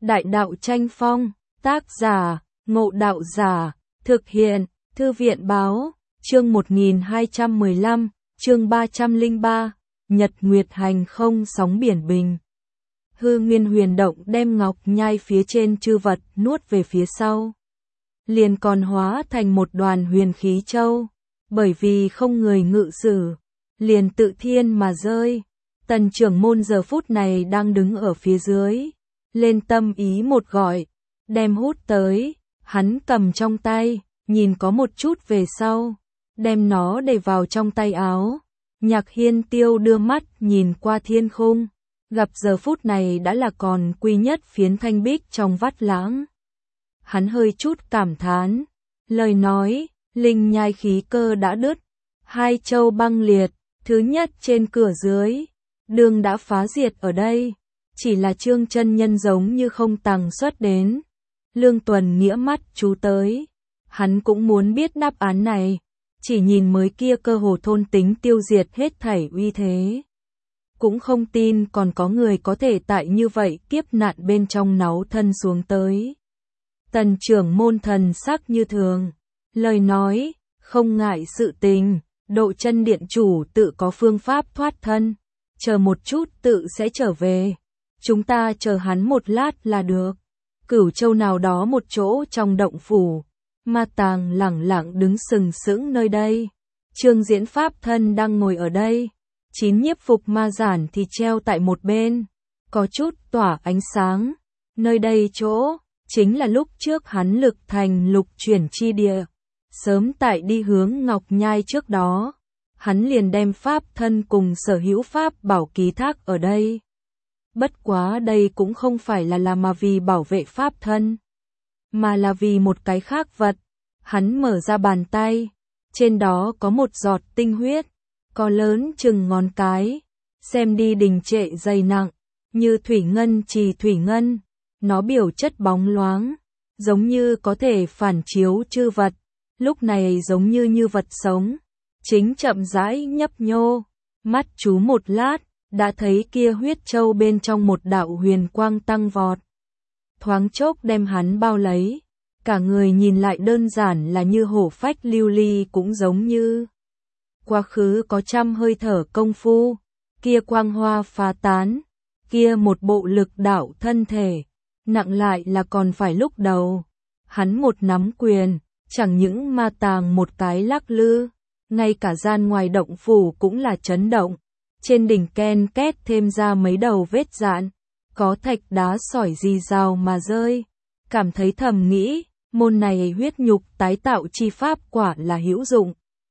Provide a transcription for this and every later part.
Đại đạo tranh phong, tác giả, Ngộ Đạo Giả, thực hiện, Thư viện báo, chương 1215, chương 303, Nhật Nguyệt hành không sóng biển bình. Hư Nguyên huyền động đem ngọc nhai phía trên chư vật nuốt về phía sau. Liền còn hóa thành một đoàn huyền khí châu, bởi vì không người ngự sử, liền tự thiên mà rơi. Tần trưởng môn giờ phút này đang đứng ở phía dưới, lên tâm ý một gọi, đem hút tới, hắn cầm trong tay, nhìn có một chút về sau, đem nó để vào trong tay áo. Nhạc Hiên Tiêu đưa mắt nhìn qua thiên khung, gặp giờ phút này đã là còn quy nhất phiến thanh bích trong vắt lãng. Hắn hơi chút cảm thán, lời nói, linh nhai khí cơ đã đứt, hai châu băng liệt, thứ nhất trên cửa dưới, đường đã phá diệt ở đây, chỉ là Trương chân nhân giống như không tàng xuất đến. Lương Tuần nghĩa mắt chú tới, hắn cũng muốn biết đáp án này, chỉ nhìn mới kia cơ hồ thôn tính tiêu diệt hết thảy uy thế. Cũng không tin còn có người có thể tại như vậy kiếp nạn bên trong náu thân xuống tới. Tần trưởng môn thần sắc như thường, lời nói, không ngại sự tình, Độ Chân điện chủ tự có phương pháp thoát thân, chờ một chút tự sẽ trở về, chúng ta chờ hắn một lát là được. Cửu Châu nào đó một chỗ trong động phủ, Ma Tàng lẳng lặng đứng sừng sững nơi đây. Trương Diễn pháp thân đang ngồi ở đây, 9 nhiếp phục ma giản thì treo tại một bên, có chút tỏa ánh sáng. Nơi đây chỗ, chính là lúc trước hắn lực thành lục chuyển chi địa. Sớm tại đi hướng Ngọc Nhai trước đó, hắn liền đem pháp thân cùng sở hữu pháp bảo ký thác ở đây. Bất quá đây cũng không phải là mà vì bảo vệ pháp thân, mà là vì một cái khác vật. Hắn mở ra bàn tay, trên đó có một giọt tinh huyết, có lớn chừng ngón cái, xem đi đình trệ dày nặng, như thủy ngân trì thủy ngân, nó biểu chất bóng loáng, giống như có thể phản chiếu chư vật, lúc này giống như vật sống, chính chậm rãi nhấp nhô, mắt chú một lát, đã thấy kia huyết châu bên trong một đạo huyền quang tăng vọt. Thoáng chốc đem hắn bao lấy, cả người nhìn lại đơn giản là như hổ phách lưu ly, cũng giống như quá khứ có trăm hơi thở công phu, kia quang hoa phá tán, kia một bộ lực đạo thân thể, nặng lại là còn phải lúc đầu. Hắn một nắm quyền, chẳng những Ma Tàng một cái lắc lư, ngay cả gian ngoài động phủ cũng là chấn động. Trên đỉnh ken két thêm ra mấy đầu vết dạn, có thạch đá sỏi rì rào mà rơi. Cảm thấy thầm nghĩ, môn này huyết nhục tái tạo chi pháp quả là hữu dụng.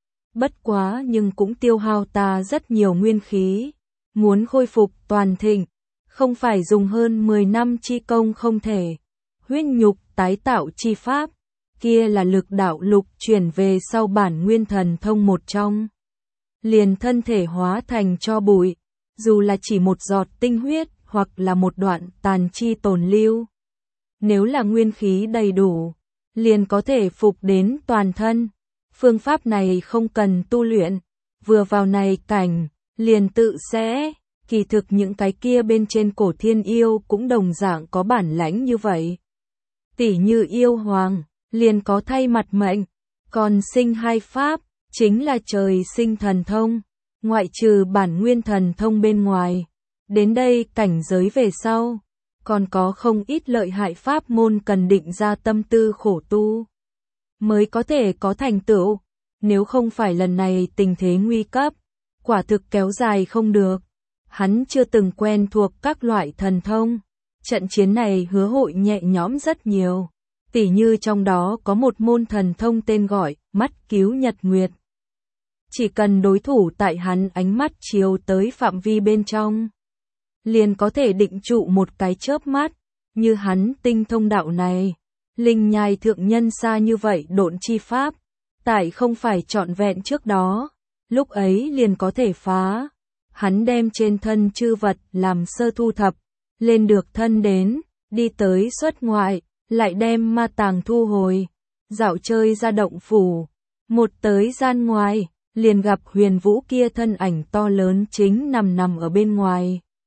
Bất quá nhưng cũng tiêu hao ta rất nhiều nguyên khí. Muốn khôi phục toàn thịnh, không phải dùng hơn 10 năm chi công không thể. Huyết nhục tái tạo chi pháp, kia là lực đạo lục chuyển về sau bản nguyên thần thông một trong. Liền thân thể hóa thành cho bụi, dù là chỉ một giọt tinh huyết hoặc là một đoạn tàn chi tồn lưu. Nếu là nguyên khí đầy đủ, liền có thể phục đến toàn thân. Phương pháp này không cần tu luyện, vừa vào này cảnh, liền tự sẽ. Kỳ thực những cái kia bên trên cổ thiên yêu cũng đồng dạng có bản lãnh như vậy. Tỷ như yêu hoàng, liền có thay mặt mệnh, còn sinh hai pháp, chính là trời sinh thần thông, ngoại trừ bản nguyên thần thông bên ngoài. Đến đây cảnh giới về sau, còn có không ít lợi hại pháp môn cần định ra tâm tư khổ tu, mới có thể có thành tựu. Nếu không phải lần này tình thế nguy cấp, quả thực kéo dài không được. Hắn chưa từng quen thuộc các loại thần thông, trận chiến này hứa hội nhẹ nhõm rất nhiều. Tỉ như trong đó có một môn thần thông tên gọi mắt cứu nhật nguyệt. Chỉ cần đối thủ tại hắn ánh mắt chiếu tới phạm vi bên trong, liền có thể định trụ một cái chớp mắt. Như hắn tinh thông đạo này, linh nhai thượng nhân xa như vậy độn chi pháp, tại không phải trọn vẹn trước đó, lúc ấy liền có thể phá. Hắn đem trên thân chư vật làm sơ thu thập, lên được thân đến, đi tới xuất ngoại, lại đem Ma Tàng thu hồi, dạo chơi ra động phủ. Một tới gian ngoài, liền gặp Huyền Vũ kia thân ảnh to lớn chính nằm ở bên ngoài.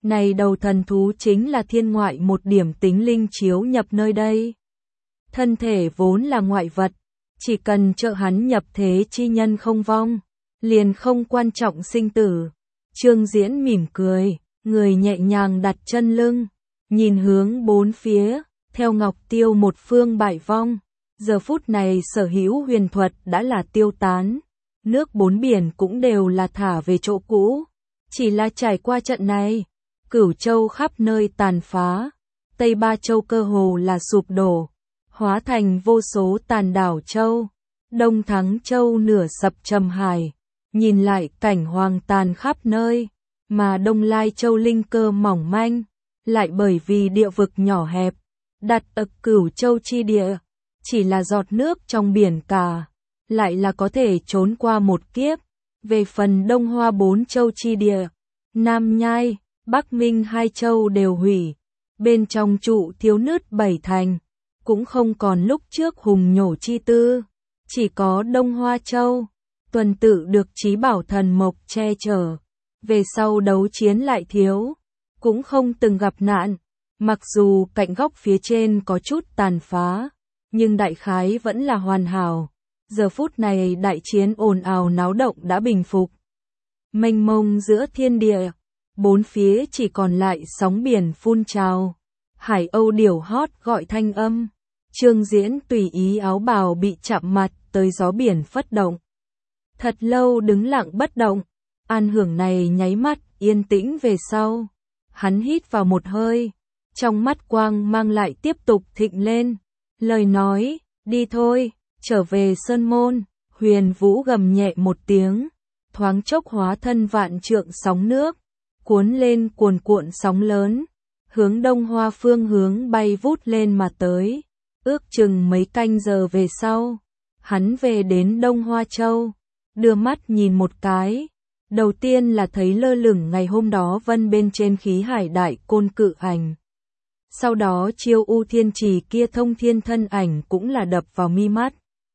Này đầu thần thú chính là thiên ngoại một điểm tính linh chiếu nhập nơi đây. Thân thể vốn là ngoại vật, chỉ cần trợ hắn nhập thế chi nhân không vong, liền không quan trọng sinh tử. Trương Diễn mỉm cười, người nhẹ nhàng đặt chân lưng, nhìn hướng bốn phía, theo Ngọc Tiêu một phương bại vong. Giờ phút này sở hữu huyền thuật đã là tiêu tán, nước bốn biển cũng đều là thả về chỗ cũ. Chỉ là trải qua trận này, Cửu Châu khắp nơi tàn phá, Tây Ba Châu cơ hồ là sụp đổ, hóa thành vô số tàn đảo châu. Đông Thắng Châu nửa sập trầm hải, nhìn lại cảnh hoang tàn khắp nơi, mà Đông Lai Châu linh cơ mỏng manh, lại bởi vì địa vực nhỏ hẹp, đặt ở Cửu Châu chi địa, chỉ là giọt nước trong biển cả, lại là có thể trốn qua một kiếp. Về phần Đông Hoa bốn châu chi địa, Nam Nhai, Bắc Minh hai châu đều hủy, bên trong trụ thiếu nứt bảy thành, cũng không còn lúc trước hùng nhổ chi tư, chỉ có Đông Hoa Châu, tuần tự được Chí Bảo Thần Mộc che chở, về sau đấu chiến lại thiếu, cũng không từng gặp nạn, mặc dù cạnh góc phía trên có chút tàn phá, nhưng đại khái vẫn là hoàn hảo. Giờ phút này đại chiến ồn ào náo động đã bình phục. Mênh mông giữa thiên địa, bốn phía chỉ còn lại sóng biển phun trào, hải âu điểu hót gọi thanh âm. Trương Diễn tùy ý áo bào bị chạm mặt tới gió biển phất động. Thật lâu đứng lặng bất động, an hưởng này nháy mắt yên tĩnh về sau. Hắn hít vào một hơi, trong mắt quang mang lại tiếp tục thịnh lên. Lời nói, đi thôi, trở về Sơn Môn. Huyền Vũ gầm nhẹ một tiếng, thoáng chốc hóa thân vạn trượng sóng nước, cuốn lên cuồn cuộn sóng lớn, hướng Đông Hoa phương hướng bay vút lên mà tới. Ước chừng mấy canh giờ về sau, hắn về đến Đông Hoa Châu, đưa mắt nhìn một cái. Đầu tiên là thấy lơ lửng ngày hôm đó vân bên trên khí hải đại côn cự ảnh. Sau đó Chiêu U Thiên Trì kia thông thiên thân ảnh cũng là đập vào mi mắt.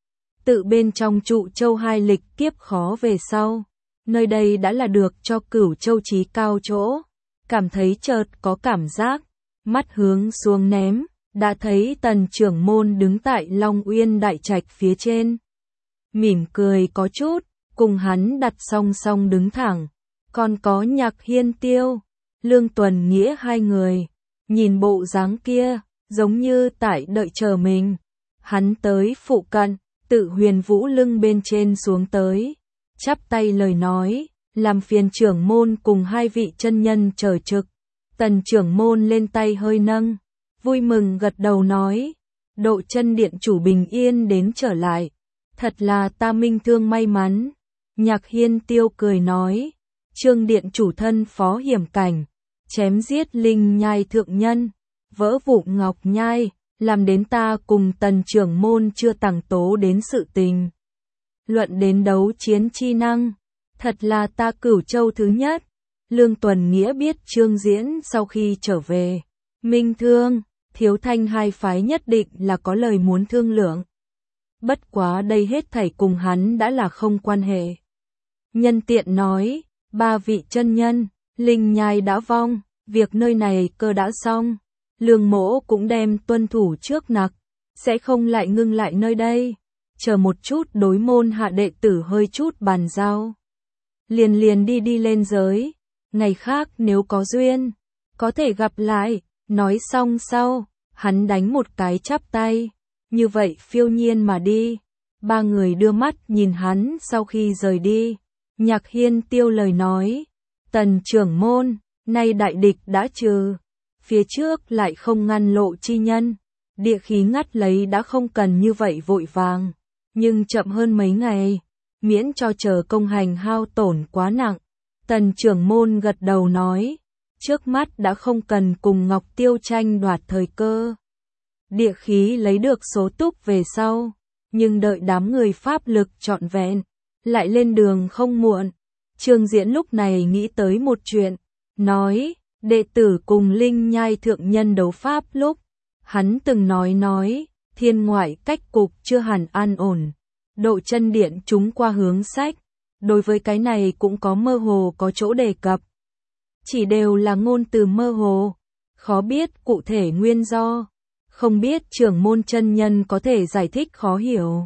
Tự bên trong trụ châu hai lịch kiếp khó về sau, nơi đây đã là được cho Cửu Châu chí cao chỗ. Cảm thấy chợt có cảm giác, mắt hướng xuống ném, đã thấy Tần trưởng môn đứng tại Long Uyên đại trạch phía trên. Mỉm cười có chút, cùng hắn đặt song song đứng thẳng, còn có Nhạc Hiên Tiêu, Lương Tuần Nghĩa hai người, nhìn bộ dáng kia, giống như tại đợi chờ mình. Hắn tới phụ cận, tự Huyền Vũ lưng bên trên xuống tới, chắp tay lời nói, làm phiền trưởng môn cùng hai vị chân nhân chờ trực. Tần trưởng môn lên tay hơi nâng, vui mừng gật đầu nói, Độ Chân điện chủ bình yên đến trở lại, thật là ta minh thương may mắn. Nhạc Hiên Tiêu cười nói, Trương điện chủ thân phó hiểm cảnh, chém giết linh nhai thượng nhân, vỡ vụn ngọc nhai, làm đến ta cùng Tần trưởng môn chưa tàng tố đến sự tình. Luận đến đấu chiến chi năng, thật là ta Cửu Châu thứ nhất. Lương Tuần Nghĩa biết Trương Diễn sau khi trở về, Minh Thương, Thiếu Thanh hai phái nhất định là có lời muốn thương lượng. Bất quá đây hết thảy cùng hắn đã là không quan hệ. Nhân tiện nói, ba vị chân nhân, linh nhai đã vong, việc nơi này cơ đã xong. Lương Mỗ cũng đem tuân thủ trước nặc, sẽ không lại ngưng lại nơi đây. Chờ một chút đối môn hạ đệ tử hơi chút bàn giao. Liền đi lên giới. Ngày khác nếu có duyên, có thể gặp lại. Nói xong sau, hắn đánh một cái chắp tay, như vậy phiêu nhiên mà đi. Ba người đưa mắt nhìn hắn sau khi rời đi. Nhạc Hiên Tiêu lời nói, Tần trưởng môn, nay đại địch đã trừ, phía trước lại không ngăn lộ chi nhân, địa khí ngắt lấy đã không cần như vậy vội vàng, nhưng chậm hơn mấy ngày, miễn cho chờ công hành hao tổn quá nặng. Tần trưởng môn gật đầu nói, trước mắt đã không cần cùng Ngọc Tiêu tranh đoạt thời cơ. Địa khí lấy được số túc về sau, nhưng đợi đám người pháp lực trọn vẹn, lại lên đường không muộn. Trương Diễn lúc này nghĩ tới một chuyện, nói, đệ tử cùng linh nhai thượng nhân đấu pháp lúc, hắn từng nói, thiên ngoại cách cục chưa hẳn an ổn. Độ Chân điện chúng qua hướng sách, đối với cái này cũng có mơ hồ có chỗ đề cập. chỉ đều là ngôn từ mơ hồ, khó biết cụ thể nguyên do, không biết trưởng môn chân nhân có thể giải thích khó hiểu.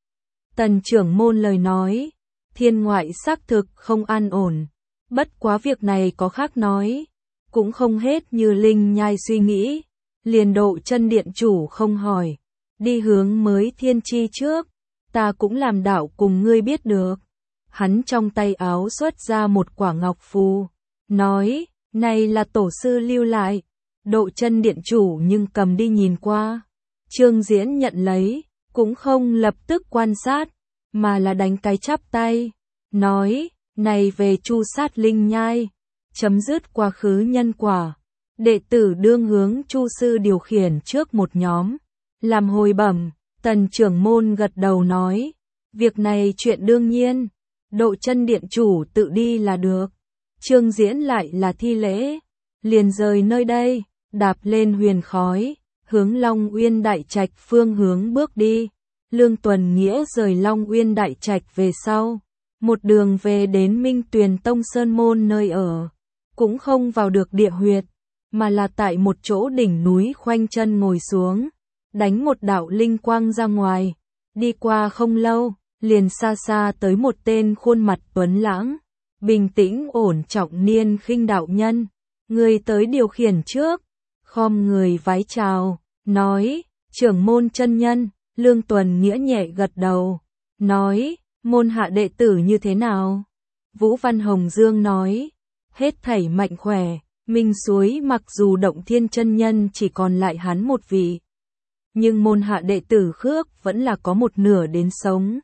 Tần trưởng môn lời nói, thiên ngoại xác thực không an ổn, bất quá việc này có khác nói, cũng không hết như Linh Nhai suy nghĩ, liền Độ Chân điện chủ không hỏi, đi hướng mới thiên chi trước, ta cũng làm đạo cùng ngươi biết được. Hắn trong tay áo xuất ra một quả ngọc phù, nói, này là tổ sư lưu lại. Độ Chân điện chủ nhưng cầm đi nhìn qua. Trương Diễn nhận lấy, cũng không lập tức quan sát, mà là đánh cái chắp tay, nói, này về chu sát Linh Nhai, chấm dứt quá khứ nhân quả. Đệ tử đương hướng chu sư điều khiển trước một nhóm, làm hồi bẩm. Tần trưởng môn gật đầu nói, việc này chuyện đương nhiên, Độ Chân điện chủ tự đi là được. Trương Diễn lại là thi lễ, liền rời nơi đây, đạp lên huyền khói, hướng Long Uyên Đại Trạch phương hướng bước đi. Lương Tuần Nghĩa rời Long Uyên Đại Trạch về sau, một đường về đến Minh Tuyền Tông Sơn Môn nơi ở, cũng không vào được địa huyệt, mà là tại một chỗ đỉnh núi khoanh chân ngồi xuống, đánh một đạo linh quang ra ngoài. Đi qua không lâu, liền xa xa tới một tên khuôn mặt tuấn lãng, bình tĩnh ổn trọng niên khinh đạo nhân. Người tới điều khiển trước, khom người vái chào, nói, trưởng môn chân nhân. Lương Tuần Nghĩa nhẹ gật đầu, nói, môn hạ đệ tử như thế nào? Vũ Văn Hồng Dương nói, hết thảy mạnh khỏe. Minh Suối mặc dù Động Thiên chân nhân chỉ còn lại hắn một vị, nhưng môn hạ đệ tử khước vẫn là có một nửa đến sống.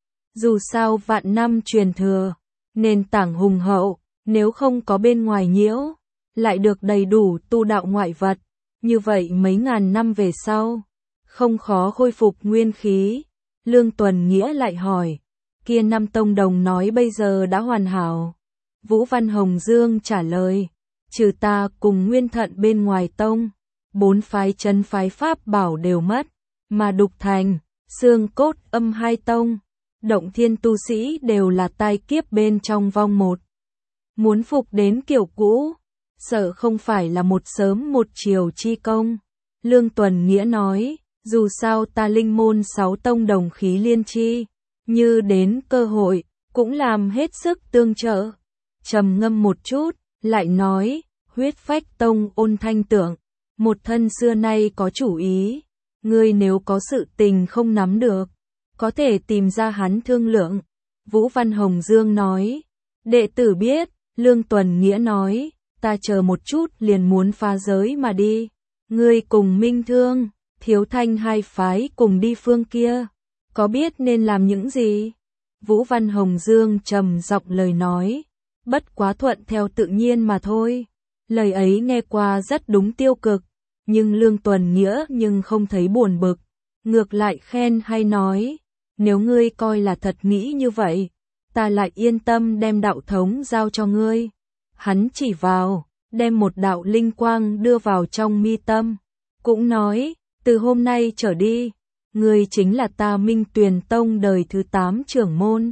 Dù sao vạn năm truyền thừa, nền tảng hùng hậu, nếu không có bên ngoài nhiễu, lại được đầy đủ tu đạo ngoại vật, như vậy mấy ngàn năm về sau, không khó khôi phục nguyên khí. Lương Tuần Nghĩa lại hỏi, kia năm tông đồng nói bây giờ đã hoàn hảo. Vũ Văn Hồng Dương trả lời, trừ ta cùng Nguyên Thận bên ngoài tông, 4 phái chân phái pháp bảo đều mất, mà Đục Thành, Xương Cốt Âm hai tông, Động Thiên tu sĩ đều là tai kiếp bên trong vong một. Muốn phục đến kiểu cũ, sợ không phải là một sớm một chiều chi công. Lương Tuần Nghĩa nói, dù sao ta linh môn 6 tông đồng khí liên chi, như đến cơ hội, cũng làm hết sức tương trợ. Trầm ngâm một chút, lại nói, Huyết Phách Tông Ôn Thanh Tưởng, một thân xưa nay có chủ ý, ngươi nếu có sự tình không nắm được, có thể tìm ra hắn thương lượng. Vũ Văn Hồng Dương nói, đệ tử biết. Lương Tuần Nghĩa nói, ta chờ một chút liền muốn phá giới mà đi, ngươi cùng Minh Thương, Thiếu Thanh hai phái cùng đi phương kia, có biết nên làm những gì? Vũ Văn Hồng Dương trầm giọng lời nói, bất quá thuận theo tự nhiên mà thôi. Lời ấy nghe qua rất đúng tiêu cực, nhưng Lương Tuần Nghĩa nhưng không thấy buồn bực, ngược lại khen hay nói, nếu ngươi coi là thật nghĩ như vậy, ta lại yên tâm đem đạo thống giao cho ngươi. Hắn chỉ vào, đem một đạo linh quang đưa vào trong mi tâm, cũng nói, từ hôm nay trở đi, ngươi chính là ta Minh Tuyền Tông đời thứ 8 trưởng môn.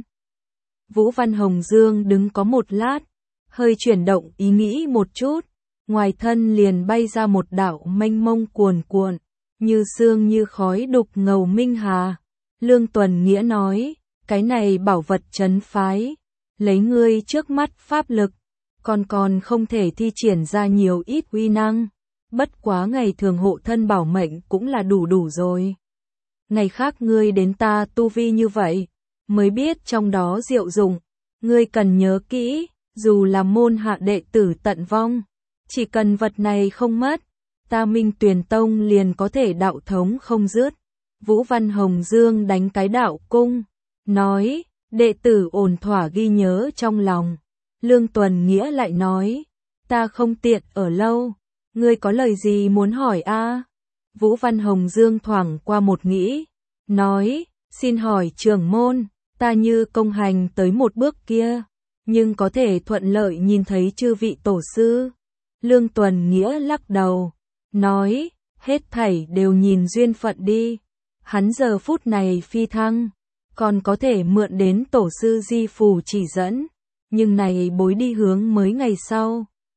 Vũ Văn Hồng Dương đứng có một lát, hơi chuyển động ý nghĩ một chút, ngoài thân liền bay ra một đạo mênh mông cuồn cuộn, như sương như khói đục ngầu minh hà. Lương Tuần Nghĩa nói, cái này bảo vật trấn phái, lấy ngươi trước mắt pháp lực, còn không thể thi triển ra nhiều ít uy năng, bất quá ngày thường hộ thân bảo mệnh cũng là đủ rồi. Ngày khác ngươi đến ta tu vi như vậy, mới biết trong đó diệu dụng, ngươi cần nhớ kỹ, dù là môn hạ đệ tử tận vong, chỉ cần vật này không mất, ta Minh Tuyền Tông liền có thể đạo thống không dứt. Vũ Văn Hồng Dương đánh cái đạo cung, nói, đệ tử ổn thỏa ghi nhớ trong lòng. Lương Tuần Nghĩa lại nói, ta không tiện ở lâu, ngươi có lời gì muốn hỏi a? Vũ Văn Hồng Dương thoảng qua một nghĩ, nói, xin hỏi trưởng môn, ta như công hành tới một bước kia, nhưng có thể thuận lợi nhìn thấy chư vị tổ sư. Lương Tuần Nghĩa lắc đầu, nói, hết thảy đều nhìn duyên phận đi. Hắn giờ phút này phi thăng, còn có thể mượn đến tổ sư di phù chỉ dẫn, nhưng này bối đi hướng mới ngày sau,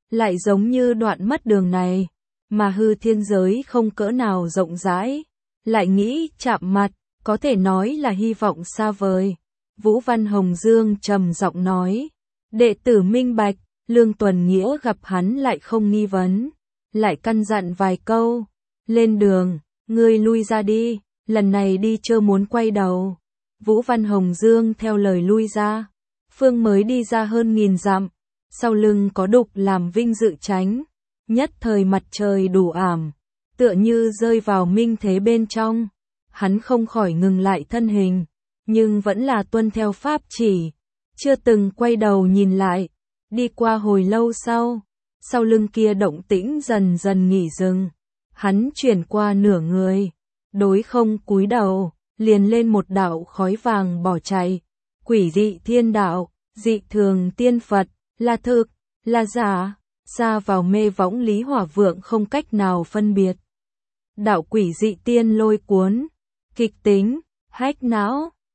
lại giống như đoạn mất đường này, mà hư thiên giới không cỡ nào rộng rãi, lại nghĩ chạm mặt, có thể nói là hy vọng xa vời. Vũ Văn Hồng Dương trầm giọng nói, đệ tử minh bạch. Lương Tuần Nghĩa gặp hắn lại không nghi vấn, lại căn dặn vài câu, lên đường, ngươi lui ra đi, lần này đi chưa muốn quay đầu. Vũ Văn Hồng Dương theo lời lui ra, phương mới đi ra hơn 1000 dặm, sau lưng có đục làm vinh dự tránh, nhất thời mặt trời đủ ảm, tựa như rơi vào minh thế bên trong, hắn không khỏi ngừng lại thân hình, nhưng vẫn là tuân theo pháp chỉ, chưa từng quay đầu nhìn lại. Đi qua hồi lâu sau lưng kia động tĩnh dần dần nghỉ dừng, hắn chuyển qua nửa người, đối không cúi đầu, liền lên một đạo khói vàng bỏ chạy, quỷ dị thiên đạo, dị thường tiên Phật, là thực, là giả, xa vào mê võng Lý Hỏa Vượng không cách nào phân biệt. Đạo quỷ dị tiên lôi cuốn, kịch tính, hách não,